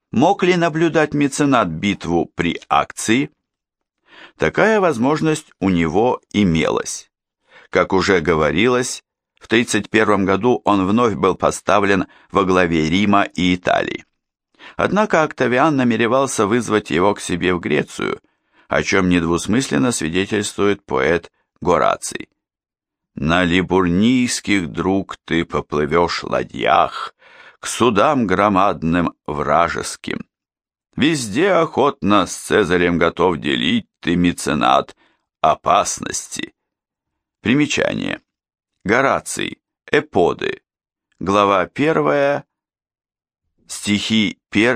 Мог ли наблюдать меценат битву при акции? Такая возможность у него имелась. Как уже говорилось, в 31 году он вновь был поставлен во главе Рима и Италии. Однако Октавиан намеревался вызвать его к себе в Грецию, о чем недвусмысленно свидетельствует поэт Гораций. «На либурнийских, друг, ты поплывешь ладьях к судам громадным вражеским. Везде охотно с Цезарем готов делить ты, меценат, опасности». Примечание. Гораций. Эподы. Глава 1, стихи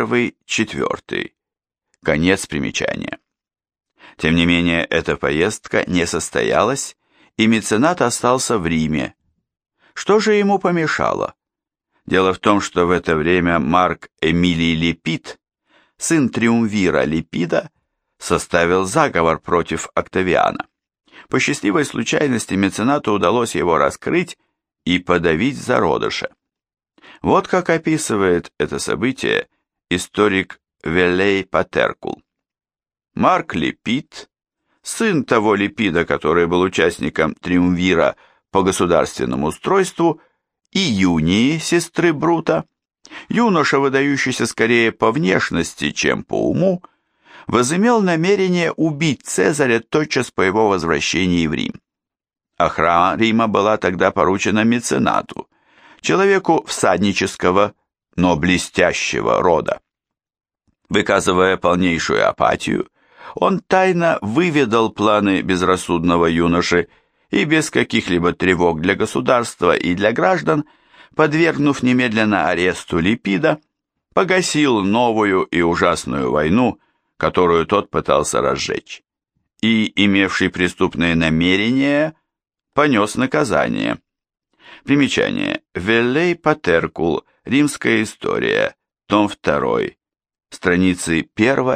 1-4. Конец примечания. Тем не менее, эта поездка не состоялась, и меценат остался в Риме. Что же ему помешало? Дело в том, что в это время Марк Эмилий Лепид, сын триумвира Лепида, составил заговор против Октавиана. По счастливой случайности меценату удалось его раскрыть и подавить зародыша. Вот как описывает это событие историк Веллей Патеркул. Марк Лепид, сын того Лепида, который был участником триумвира по государственному устройству, и Юнии, сестры Брута, юноша, выдающийся скорее по внешности, чем по уму, возымел намерение убить Цезаря тотчас по его возвращении в Рим. Охрана Рима была тогда поручена меценату, человеку всаднического, но блестящего рода. Выказывая полнейшую апатию, он тайно выведал планы безрассудного юноши и без каких-либо тревог для государства и для граждан, подвергнув немедленно аресту Лепида, погасил новую и ужасную войну, которую тот пытался разжечь, и, имевший преступные намерения, понес наказание. Примечание. Веллей Патеркул. Римская история. Том 2. Страницы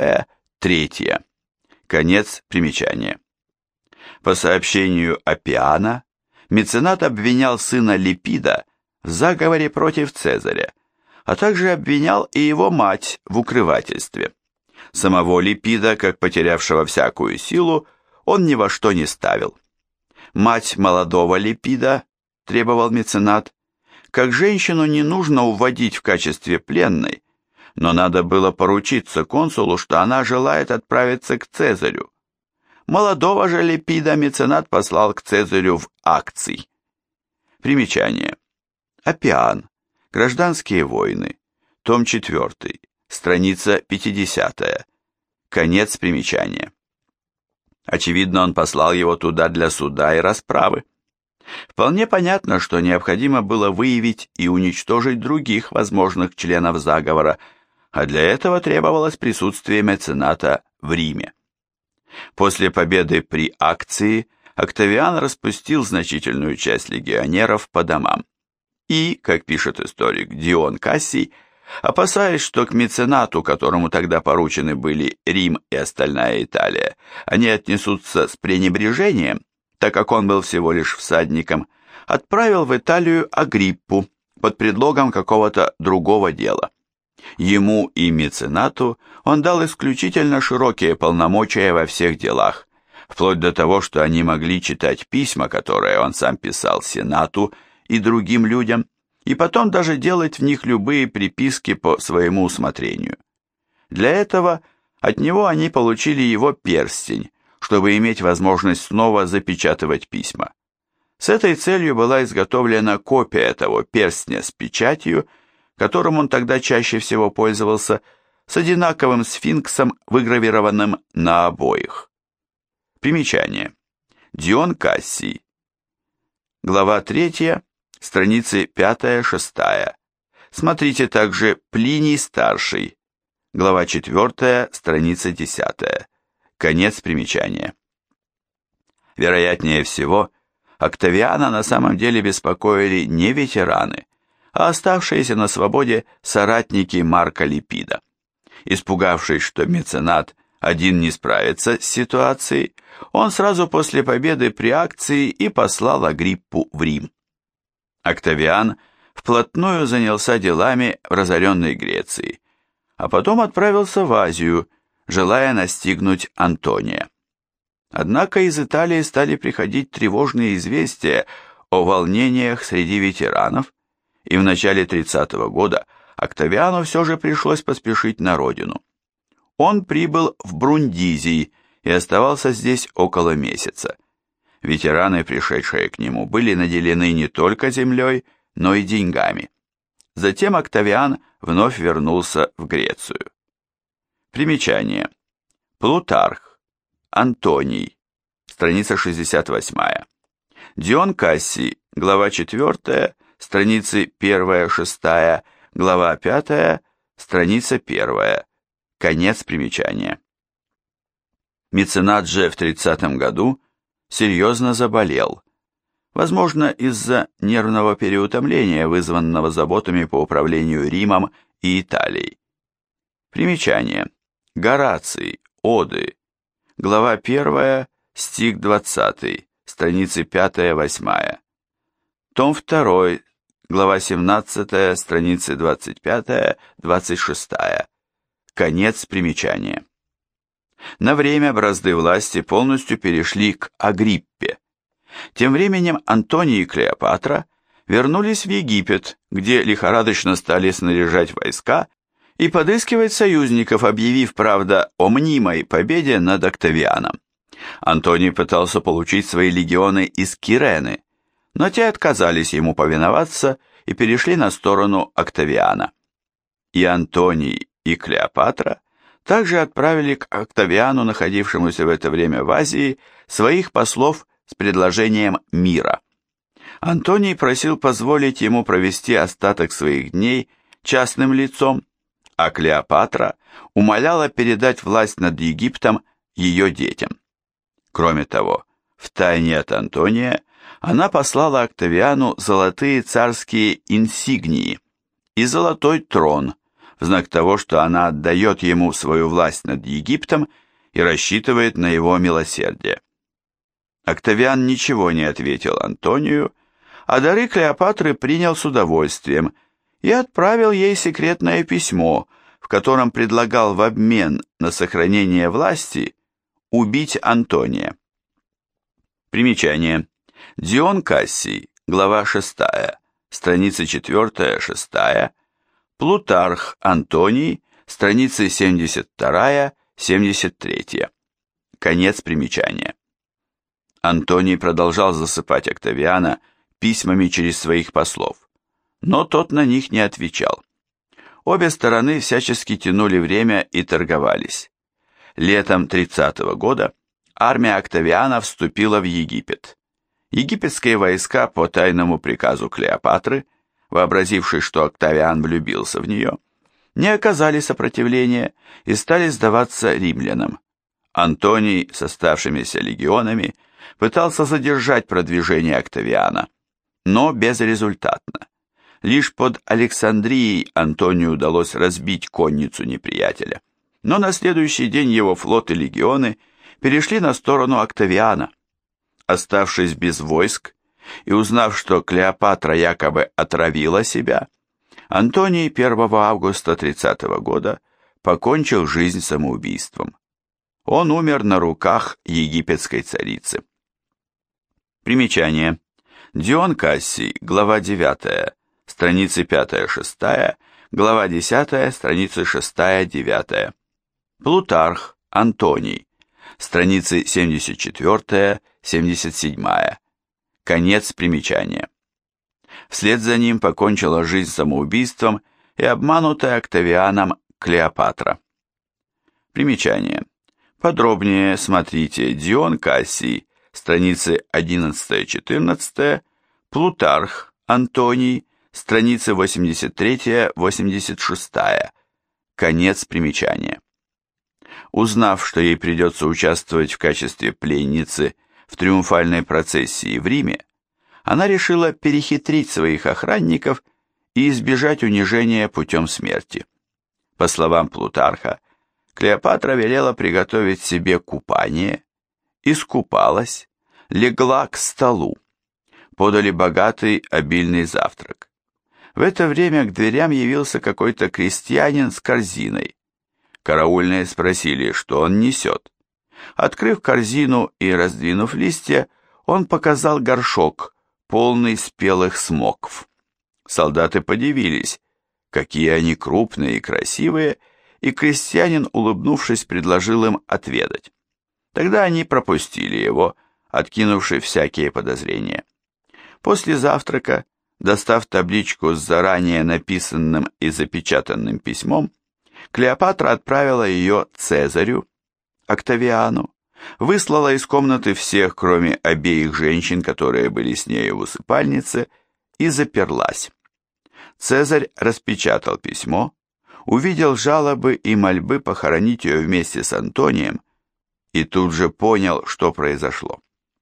1-3. Конец примечания. По сообщению Аппиана, меценат обвинял сына Лепида в заговоре против Цезаря, а также обвинял и его мать в укрывательстве. Самого Лепида, как потерявшего всякую силу, он ни во что не ставил. Мать молодого Лепида, требовал меценат, как женщину не нужно уводить в качестве пленной, но надо было поручиться консулу, что она желает отправиться к Цезарю. Молодого же Лепида меценат послал к Цезарю в акций. Примечание. Аппиан. Гражданские войны. Том 4. Страница 50. Конец примечания. Очевидно, он послал его туда для суда и расправы. Вполне понятно, что необходимо было выявить и уничтожить других возможных членов заговора, а для этого требовалось присутствие мецената в Риме. После победы при акции Октавиан распустил значительную часть легионеров по домам. И, как пишет историк Дион Кассий, опасаясь, что к меценату, которому тогда поручены были Рим и остальная Италия, они отнесутся с пренебрежением, так как он был всего лишь всадником, отправил в Италию Агриппу под предлогом какого-то другого дела. Ему и меценату он дал исключительно широкие полномочия во всех делах, вплоть до того, что они могли читать письма, которые он сам писал Сенату и другим людям, и потом даже делать в них любые приписки по своему усмотрению. Для этого от него они получили его перстень, чтобы иметь возможность снова запечатывать письма. С этой целью была изготовлена копия того перстня с печатью, которым он тогда чаще всего пользовался, с одинаковым сфинксом, выгравированным на обоих. Примечание. Дион Кассий. Глава 3, страницы 5-6. Смотрите также Плиний Старший. Глава 4, страница 10. Конец примечания. Вероятнее всего, Октавиана на самом деле беспокоили не ветераны, а оставшиеся на свободе соратники Марка Лепида. Испугавшись, что меценат один не справится с ситуацией, он сразу после победы при акции и послал Агриппу в Рим. Октавиан вплотную занялся делами в разоренной Греции, а потом отправился в Азию, желая настигнуть Антония. Однако из Италии стали приходить тревожные известия о волнениях среди ветеранов, и в начале 30-го года Октавиану все же пришлось поспешить на родину. Он прибыл в Брундизий и оставался здесь около месяца. Ветераны, пришедшие к нему, были наделены не только землей, но и деньгами. Затем Октавиан вновь вернулся в Грецию. Примечание. Плутарх, Антоний, страница 68. Дион Кассий, глава 4, страницы 1-6, глава 5, страница 1. Конец примечания. Меценат же в 30 году серьезно заболел, возможно, из-за нервного переутомления, вызванного заботами по управлению Римом и Италией. Примечание. Гораций, Оды, глава 1, стих 20, страницы 5-8. Том 2, глава 17, страницы 25-26. Конец примечания. На время бразды власти полностью перешли к Агриппе. Тем временем Антоний и Клеопатра вернулись в Египет, где лихорадочно стали снаряжать войска и подыскивать союзников, объявив, правда, о мнимой победе над Октавианом. Антоний пытался получить свои легионы из Кирены, но те отказались ему повиноваться и перешли на сторону Октавиана. И Антоний, и Клеопатра также отправили к Октавиану, находившемуся в это время в Азии, своих послов с предложением мира. Антоний просил позволить ему провести остаток своих дней частным лицом, а Клеопатра умоляла передать власть над Египтом ее детям. Кроме того, втайне от Антония она послала Октавиану золотые царские инсигнии и золотой трон, в знак того, что она отдает ему свою власть над Египтом и рассчитывает на его милосердие. Октавиан ничего не ответил Антонию, а дары Клеопатры принял с удовольствием и отправил ей секретное письмо, в котором предлагал в обмен на сохранение власти убить Антония. Примечание. Дион Кассий, глава 6, страницы 4-6, Плутарх Антоний, страницы 72-73. Конец примечания. Антоний продолжал засыпать Октавиана письмами через своих послов, но тот на них не отвечал. Обе стороны всячески тянули время и торговались. Летом 30-го года армия Октавиана вступила в Египет. Египетские войска по тайному приказу Клеопатры, вообразившие, что Октавиан влюбился в нее, не оказали сопротивления и стали сдаваться римлянам. Антоний с оставшимися легионами пытался задержать продвижение Октавиана, но безрезультатно. Лишь под Александрией Антонию удалось разбить конницу неприятеля, но на следующий день его флот и легионы перешли на сторону Октавиана. Оставшись без войск и узнав, что Клеопатра якобы отравила себя, Антоний 1 августа 30 года покончил жизнь самоубийством. Он умер на руках египетской царицы. Примечание. Дион Кассий, глава 9, страницы 5-6, глава 10, страницы 6-9. Плутарх Антоний, страницы 74-77. Конец примечания. Вслед за ним покончила жизнь самоубийством и обманутая Октавианом Клеопатра. Примечание. Подробнее смотрите Дион Кассий, страницы 11-14, Плутарх Антоний, страницы 83-86. Конец примечания. Узнав, что ей придется участвовать в качестве пленницы в триумфальной процессии в Риме, она решила перехитрить своих охранников и избежать унижения путем смерти. По словам Плутарха, Клеопатра велела приготовить себе купание, искупалась, легла к столу. Подали богатый обильный завтрак. В это время к дверям явился какой-то крестьянин с корзиной. Караульные спросили, что он несет. Открыв корзину и раздвинув листья, он показал горшок, полный спелых смокв. Солдаты подивились, какие они крупные и красивые, и крестьянин, улыбнувшись, предложил им отведать. Тогда они пропустили его, откинувши всякие подозрения. После завтрака, достав табличку с заранее написанным и запечатанным письмом, Клеопатра отправила ее Цезарю, Октавиану, выслала из комнаты всех, кроме обеих женщин, которые были с нею в усыпальнице, и заперлась. Цезарь распечатал письмо, увидел жалобы и мольбы похоронить ее вместе с Антонием и тут же понял, что произошло.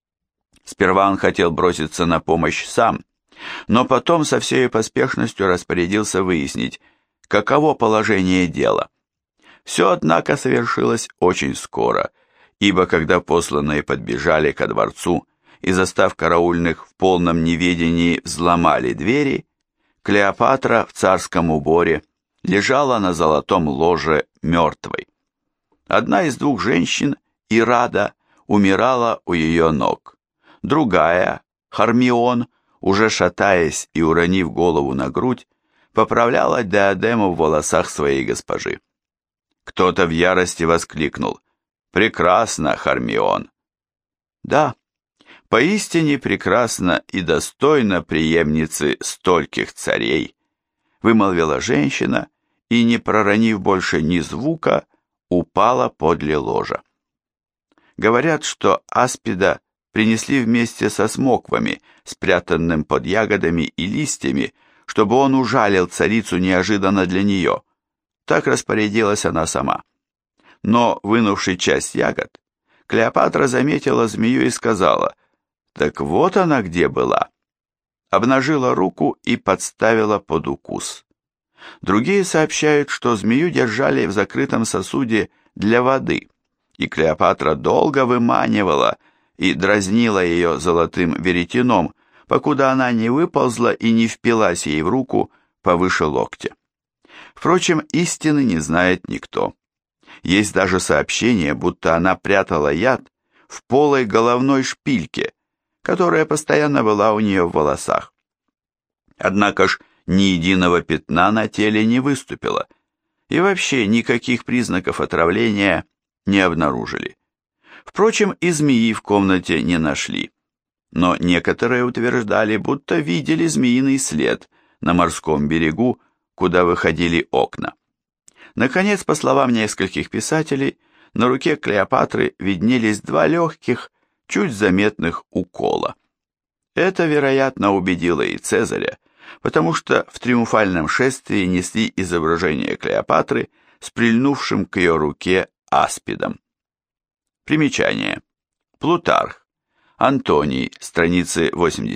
Сперва он хотел броситься на помощь сам, но потом со всей поспешностью распорядился выяснить, каково положение дела. Все, однако, совершилось очень скоро, ибо когда посланные подбежали ко дворцу и, застав караульных в полном неведении, взломали двери, Клеопатра в царском уборе лежала на золотом ложе мертвой. Одна из двух женщин, Ирада, умирала у ее ног. Другая, Хармион, уже шатаясь и уронив голову на грудь, поправляла диадему в волосах своей госпожи. Кто-то в ярости воскликнул: «Прекрасно, Хармион!» «Да, поистине прекрасно и достойно преемницы стольких царей», вымолвила женщина и, не проронив больше ни звука, упала подле ложа. Говорят, что аспида принесли вместе со смоквами, спрятанным под ягодами и листьями, чтобы он ужалил царицу неожиданно для нее. Так распорядилась она сама. Но, вынувши часть ягод, Клеопатра заметила змею и сказала: «Так вот она где была». Обнажила руку и подставила под укус. Другие сообщают, что змею держали в закрытом сосуде для воды, и Клеопатра долго выманивала и дразнила ее золотым веретеном, покуда она не выползла и не впилась ей в руку повыше локтя. Впрочем, истины не знает никто. Есть даже сообщение, будто она прятала яд в полой головной шпильке, которая постоянно была у нее в волосах. Однако ж ни единого пятна на теле не выступило, и вообще никаких признаков отравления не обнаружили. Впрочем, и змеи в комнате не нашли, но некоторые утверждали, будто видели змеиный след на морском берегу, куда выходили окна. Наконец, по словам нескольких писателей, на руке Клеопатры виднелись два легких, чуть заметных укола. Это, вероятно, убедило и Цезаря, потому что в триумфальном шествии несли изображение Клеопатры с прильнувшим к ее руке аспидом. Примечание. Плутарх. Антоний. Страницы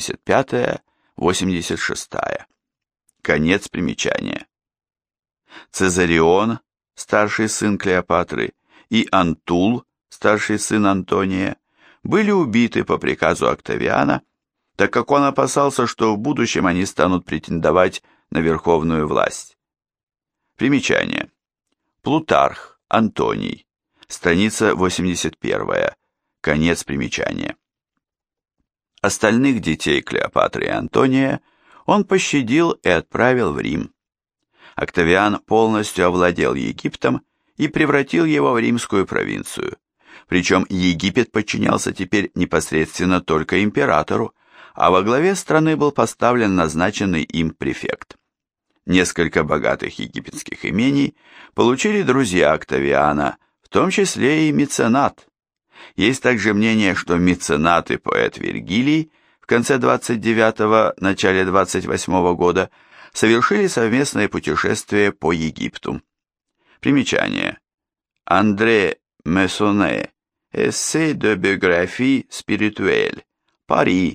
85-86. Конец примечания. Цезарион, старший сын Клеопатры, и Антул, старший сын Антония, были убиты по приказу Октавиана, так как он опасался, что в будущем они станут претендовать на верховную власть. Примечание. Плутарх, Антоний. Страница 81. Конец примечания. Остальных детей Клеопатры и Антония он пощадил и отправил в Рим. Октавиан полностью овладел Египтом и превратил его в римскую провинцию. Причем Египет подчинялся теперь непосредственно только императору, а во главе страны был поставлен назначенный им префект. Несколько богатых египетских имений получили друзья Октавиана, в том числе и меценат. Есть также мнение, что меценат и поэт Вергилий в конце 29-го, начале 28-го года совершили совместное путешествие по Египту. Примечание. Андре Мессоне. Эссе de biographie spirituelle. Пари.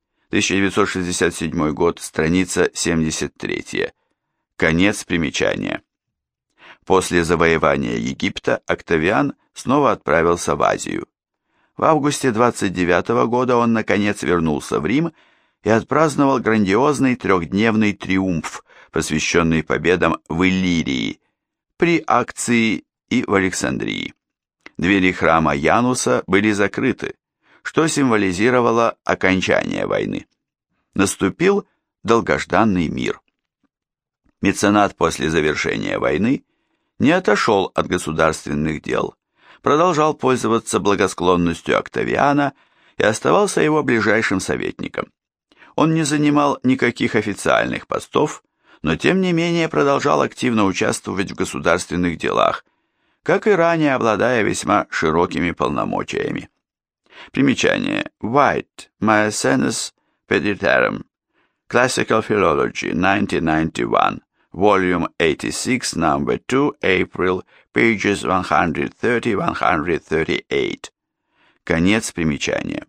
1967 год, страница 73. Конец примечания. После завоевания Египта Октавиан снова отправился в Азию. В августе 29 года он наконец вернулся в Рим и отпраздновал грандиозный трехдневный триумф, посвященный победам в Иллирии, при Акции и в Александрии. Двери храма Януса были закрыты, что символизировало окончание войны. Наступил долгожданный мир. Меценат после завершения войны не отошел от государственных дел, продолжал пользоваться благосклонностью Октавиана и оставался его ближайшим советником. Он не занимал никаких официальных постов, но тем не менее продолжал активно участвовать в государственных делах, как и ранее обладая весьма широкими полномочиями. Примечание. White, Maecenas Peditarum, Classical Philology, 1991, Volume 86, Number 2, April, pages 130-138. Конец примечания.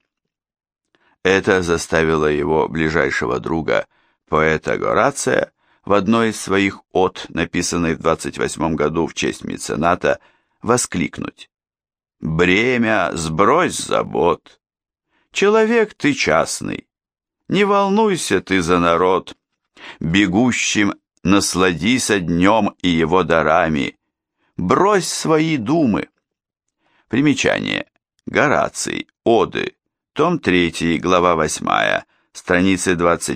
Это заставило его ближайшего друга, поэта Горация, в одной из своих од, написанной в 28 году в честь мецената, воскликнуть: «Бремя сбрось забот! Человек ты частный, не волнуйся ты за народ, бегущим насладися днем и его дарами, брось свои думы». Примечание. Гораций. Оды. Том 3, глава 8, страницы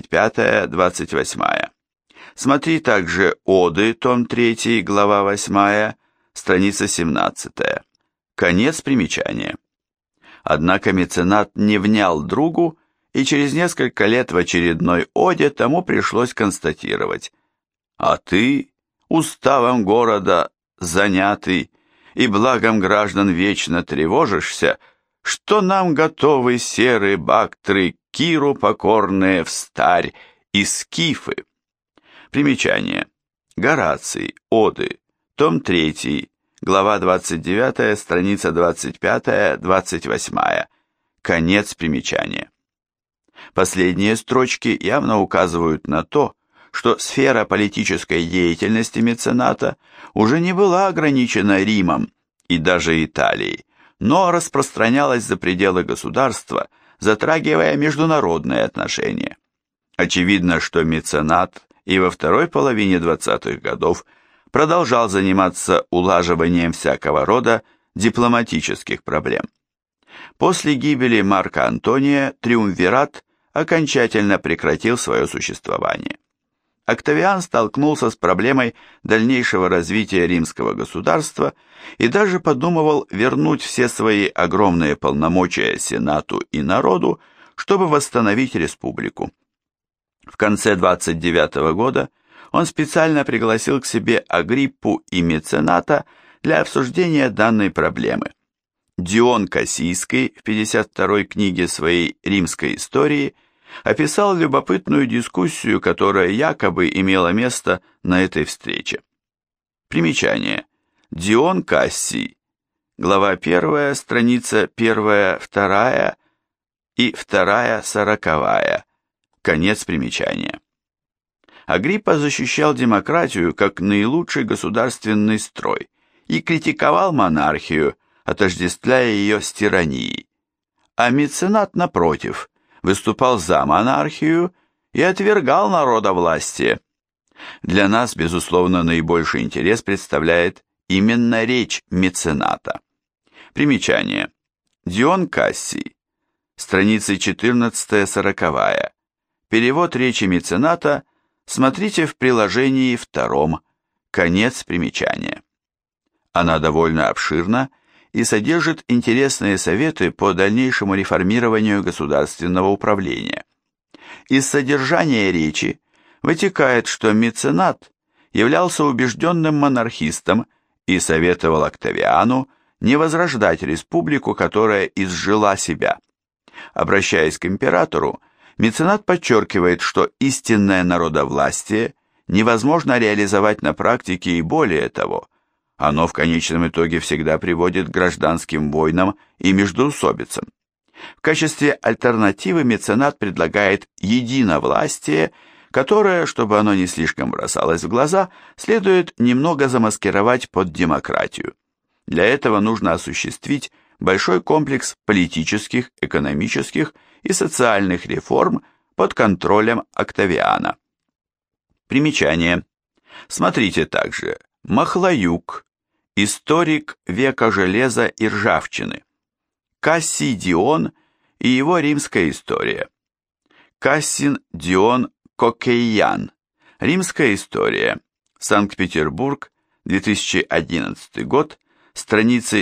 25-28. Смотри также Оды, том 3, глава 8, страница 17. Конец примечания. Однако меценат не внял другу, и через несколько лет в очередной оде тому пришлось констатировать: «А ты, уставом города занятый и благом граждан вечно тревожишься, что нам готовы серы бактры, Киру покорные встарь и скифы». Примечание. Гораций. Оды. Том 3. Глава 29, страница 25-28. Конец примечания. Последние строчки явно указывают на то, что сфера политической деятельности мецената уже не была ограничена Римом и даже Италией, но распространялась за пределы государства, затрагивая международные отношения. Очевидно, что меценат и во второй половине 20-х годов продолжал заниматься улаживанием всякого рода дипломатических проблем. После гибели Марка Антония триумвират окончательно прекратил свое существование. Октавиан столкнулся с проблемой дальнейшего развития римского государства и даже подумывал вернуть все свои огромные полномочия Сенату и народу, чтобы восстановить республику. В конце 29 года он специально пригласил к себе Агриппу и мецената для обсуждения данной проблемы. Дион Кассийский в 52-й книге своей «Римской истории» описал любопытную дискуссию, которая якобы имела место на этой встрече. Примечание. Дион Кассий. Глава 1, страница 1, 2 и 2, 40. Конец примечания. Агриппа защищал демократию как наилучший государственный строй и критиковал монархию, отождествляя ее с тиранией. А меценат, напротив, выступал за монархию и отвергал народовластие. Для нас, безусловно, наибольший интерес представляет именно речь мецената. Примечание. Дион Кассий. Страницы 14-40. Перевод речи мецената смотрите в приложении 2. Конец примечания. Она довольно обширна и содержит интересные советы по дальнейшему реформированию государственного управления. Из содержания речи вытекает, что меценат являлся убежденным монархистом и советовал Октавиану не возрождать республику, которая изжила себя. Обращаясь к императору, меценат подчеркивает, что истинное народовластие невозможно реализовать на практике, и более того, оно в конечном итоге всегда приводит к гражданским войнам и междоусобицам. В качестве альтернативы меценат предлагает единовластие, которое, чтобы оно не слишком бросалось в глаза, следует немного замаскировать под демократию. Для этого нужно осуществить большой комплекс политических, экономических и социальных реформ под контролем Октавиана. Примечание. Смотрите также Махлаюк, историк века железа и ржавчины, Кассий Дион и его римская история, Кассин Дион Кокейян, римская история, Санкт-Петербург, 2011 год, страницы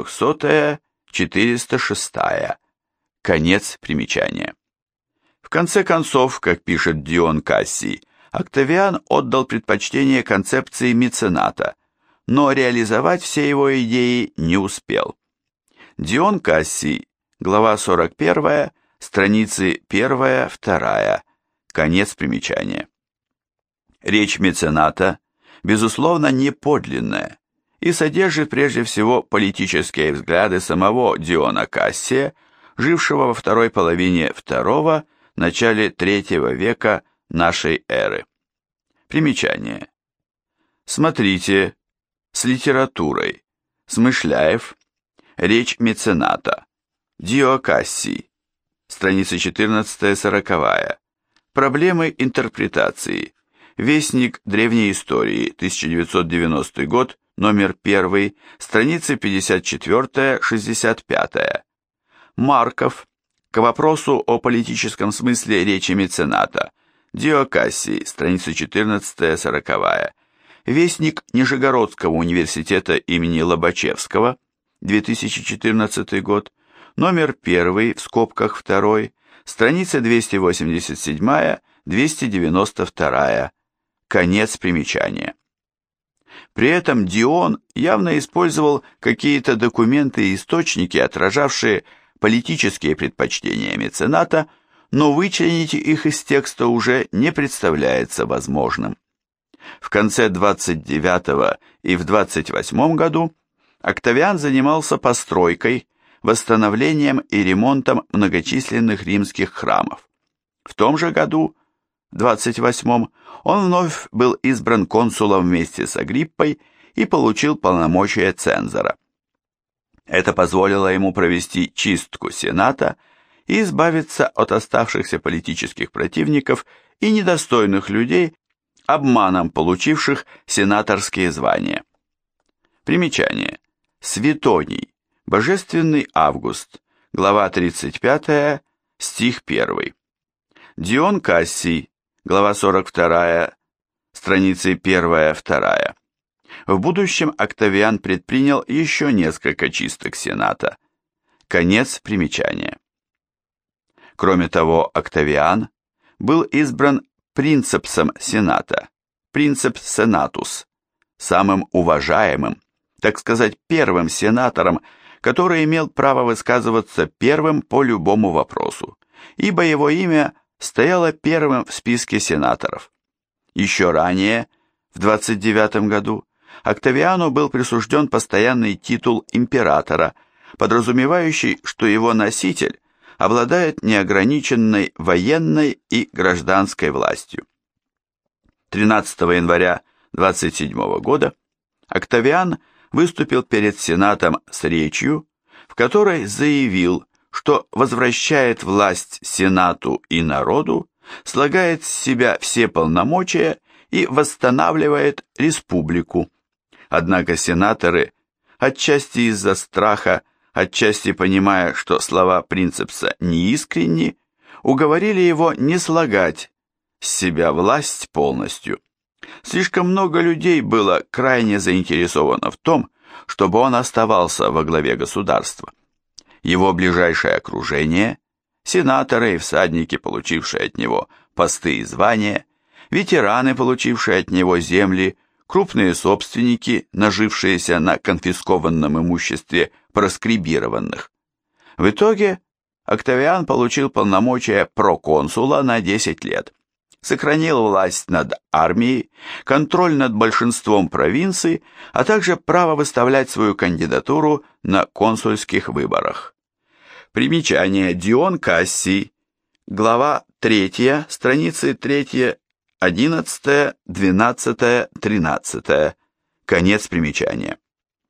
400-406, конец примечания. В конце концов, как пишет Дион Кассий, Октавиан отдал предпочтение концепции мецената, но реализовать все его идеи не успел. Дион Кассий, глава 41, страницы 1-2, конец примечания. Речь мецената, безусловно, не подлинная и содержит прежде всего политические взгляды самого Диона Кассия, жившего во второй половине II, начале III века нашей эры. Примечание. Смотрите с литературой. Смышляев. Речь мецената. Дио Кассий. Страница 14-40. Проблемы интерпретации. Вестник древней истории. 1990 год. Номер 1. Страницы 54-65. Марков. К вопросу о политическом смысле речи мецената. Дио Кассий, страница 14-40. Вестник Нижегородского университета имени Лобачевского, 2014 год, номер 1, в скобках 2, страница 287-292, конец примечания. При этом Дион явно использовал какие-то документы и источники, отражавшие политические предпочтения мецената, но вычленить их из текста уже не представляется возможным. В конце 29 и в 28 году Октавиан занимался постройкой, восстановлением и ремонтом многочисленных римских храмов. В том же году, 28-м, он вновь был избран консулом вместе с Агриппой и получил полномочия цензора. Это позволило ему провести чистку Сената и избавиться от оставшихся политических противников и недостойных людей, обманом получивших сенаторские звания. Примечание. Светоний. Божественный Август. Глава 35, стих 1. Дион Кассий. Глава 42, страницы 1-2. В будущем Октавиан предпринял еще несколько чисток Сената. Конец примечания. Кроме того, Октавиан был избран принцепсом Сената, принцепс сенатус, самым уважаемым, так сказать, первым сенатором, который имел право высказываться первым по любому вопросу, ибо его имя стояло первым в списке сенаторов. Еще ранее, в 29 году, Октавиану был присужден постоянный титул императора, подразумевающий, что его носитель обладает неограниченной военной и гражданской властью. 13 января 27 года Октавиан выступил перед Сенатом с речью, в которой заявил, что возвращает власть Сенату и народу, слагает с себя все полномочия и восстанавливает республику. Однако сенаторы, отчасти из-за страха, отчасти понимая, что слова принцепса неискренни, уговорили его не слагать с себя власть полностью. Слишком много людей было крайне заинтересовано в том, чтобы он оставался во главе государства. Его ближайшее окружение, сенаторы и всадники, получившие от него посты и звания, ветераны, получившие от него земли, крупные собственники, нажившиеся на конфискованном имуществе проскрибированных. В итоге Октавиан получил полномочия проконсула на 10 лет, сохранил власть над армией, контроль над большинством провинций, а также право выставлять свою кандидатуру на консульских выборах. Примечание. Дион Кассий, глава 3, страницы 3, 11, 12, 13. Конец примечания.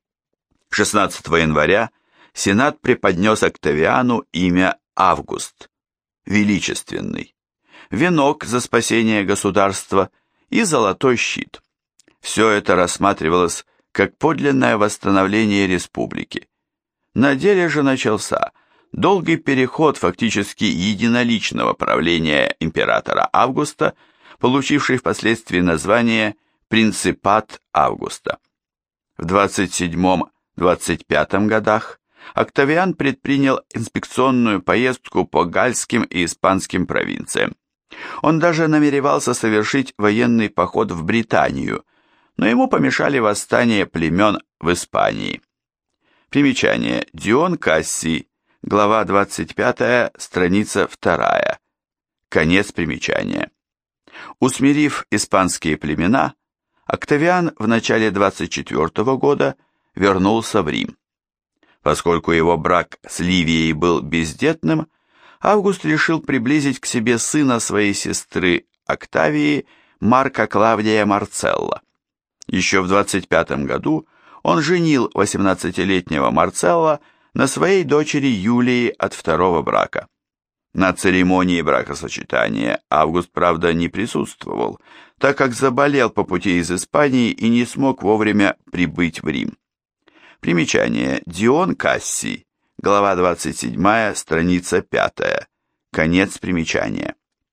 16 января Сенат преподнес Октавиану имя Август, величественный, венок за спасение государства и золотой щит. Все это рассматривалось как подлинное восстановление республики. На деле же начался долгий переход фактически единоличного правления императора Августа, получивший впоследствии название «Принципат Августа». В 27-25 годах Октавиан предпринял инспекционную поездку по гальским и испанским провинциям. Он даже намеревался совершить военный поход в Британию, но ему помешали восстания племен в Испании. Примечание. Дион Кассий, глава 25, страница 2. Конец примечания. Усмирив испанские племена, Октавиан в начале 24 года вернулся в Рим. Поскольку его брак с Ливией был бездетным, Август решил приблизить к себе сына своей сестры Октавии, Марка Клавдия Марцелла. Еще в 25 году он женил 18-летнего Марцелла на своей дочери Юлии от второго брака. На церемонии бракосочетания Август, правда, не присутствовал, так как заболел по пути из Испании и не смог вовремя прибыть в Рим. Примечание. Дион Кассий, глава 27, страница 5. Конец примечания.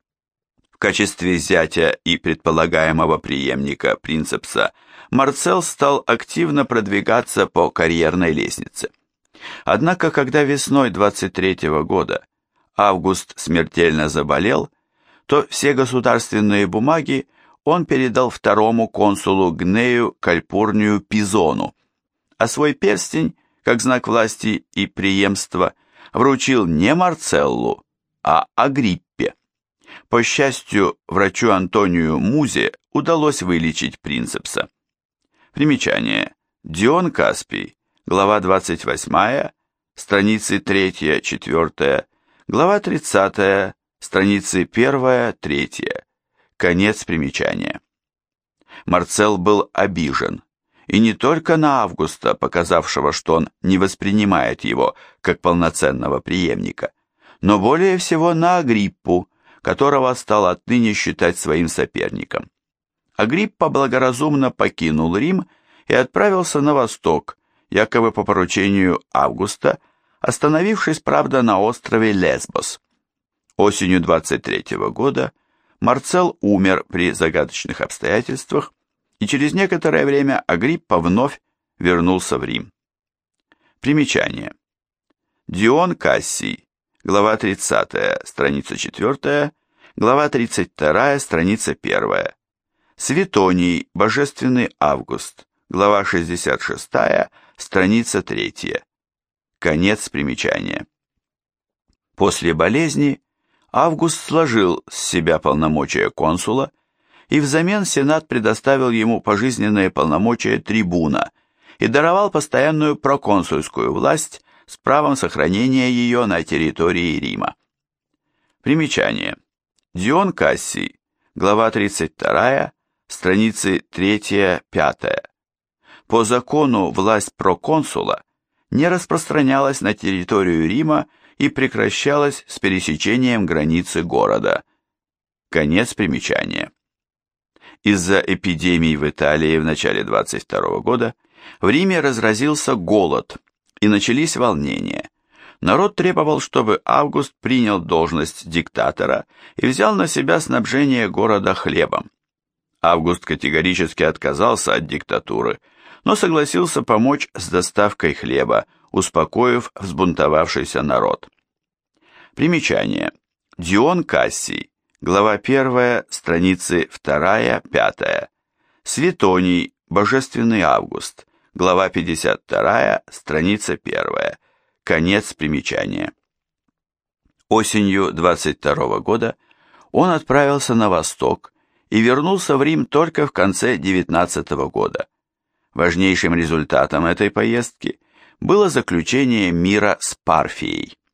В качестве зятя и предполагаемого преемника принцепса Марцелл стал активно продвигаться по карьерной лестнице. Однако, когда весной 23 года Август смертельно заболел, то все государственные бумаги он передал второму консулу Гнею Кальпурнию Пизону, а свой перстень, как знак власти и преемства, вручил не Марцеллу, а Агриппе. По счастью, врачу Антонию Музе удалось вылечить принцепса. Примечание. Дион Каспий, глава 28, страницы 3-4, глава 30, страницы 1-3. Конец примечания. Марцелл был обижен, и не только на Августа, показавшего, что он не воспринимает его как полноценного преемника, но более всего на Агриппу, которого стал отныне считать своим соперником. Агриппа благоразумно покинул Рим и отправился на восток, якобы по поручению Августа, остановившись, правда, на острове Лесбос. Осенью 23 года Марцелл умер при загадочных обстоятельствах, и через некоторое время Агриппа вновь вернулся в Рим. Примечание. Дион Кассий, глава 30, страница 4, глава 32, страница 1. Светоний, Божественный Август, глава 66, страница 3. Конец примечания. После болезни Август сложил с себя полномочия консула, и взамен Сенат предоставил ему пожизненные полномочия трибуна и даровал постоянную проконсульскую власть с правом сохранения ее на территории Рима. Примечание. Дион Кассий, глава 32, страницы 3-5. По закону власть проконсула не распространялась на территорию Рима и прекращалась с пересечением границы города. Конец примечания. Из-за эпидемий в Италии в начале 22 года в Риме разразился голод, и начались волнения. Народ требовал, чтобы Август принял должность диктатора и взял на себя снабжение города хлебом. Август категорически отказался от диктатуры, но согласился помочь с доставкой хлеба, успокоив взбунтовавшийся народ. Примечание. Дион Кассий, глава 1, страницы 2-5. Светоний, Божественный Август, глава 52, страница 1. Конец примечания. Осенью 22 года он отправился на восток и вернулся в Рим только в конце 19 года. Важнейшим результатом этой поездки было заключение мира с Парфией.